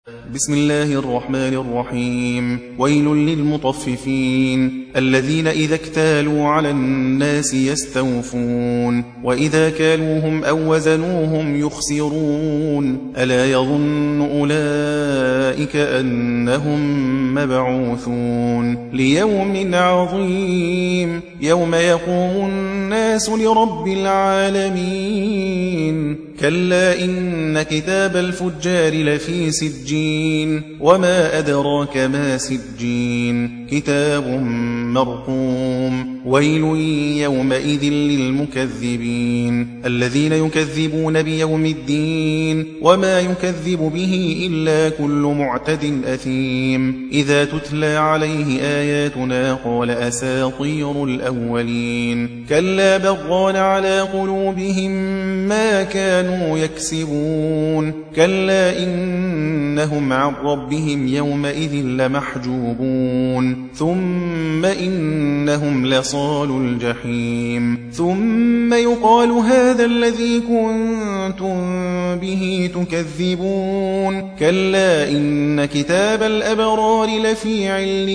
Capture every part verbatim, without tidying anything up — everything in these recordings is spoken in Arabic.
بسم الله الرحمن الرحيم. ويل للمطففين الذين إذا اكتالوا على الناس يستوفون وإذا كالوهم أو وزنوهم يخسرون ألا يظن أولئك أنهم مبعوثون ليوم عظيم يوم يقوم الناس لرب العالمين كلا إن كتاب الفجار لفي سجين وما أدراك ما سجين كتاب مرقوم ويل يومئذ للمكذبين الذين يكذبون بيوم الدين وما يكذب به إلا كل معتد أثيم إذا تتلى عليه آياتنا قال أساطير الأولين كلا بغان على قلوبهم ما كانوا يكسبون كلا إنهم عن ربهم يومئذ لمحجوبون ثم إنهم لصال الجحيم ثم يقال هذا الذي كنتم به تكذبون كلا إن كتاب الأبرار لفي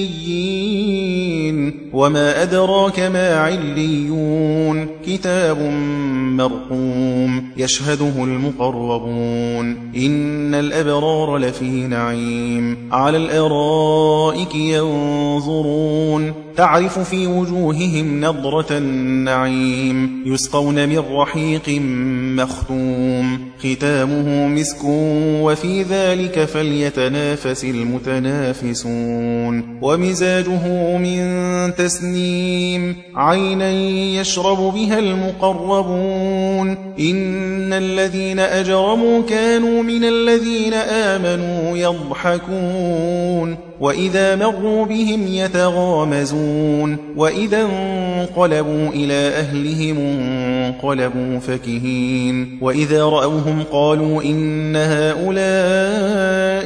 عليين وما أدراك ما عليون كتاب مرقوم يشهده المقربون إن الأبرار لفي نعيم على الأرائك ينظرون تعرف في وجوههم نضرة النعيم يسقون من رحيق مختوم ختامه مسك وفي ذلك فليتنافس المتنافسون ومزاجه من تسنيم عينا يشرب بها المقربون إن الذين أجرموا كانوا من الذين آمنوا يضحكون وإذا مروا بهم يتغامزون وإذا انقلبوا إلى أهلهم انقلبوا فكهين وإذا رأوهم قالوا إن هؤلاء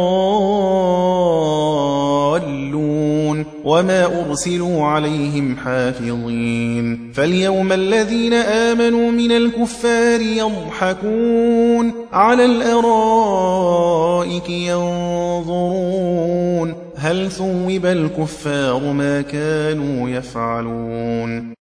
لضالون وما أرسلوا عليهم حافظين فاليوم الذين آمنوا من الكفار يضحكون على الأرائك ينظرون هل ثوب الكفار ما كانوا يفعلون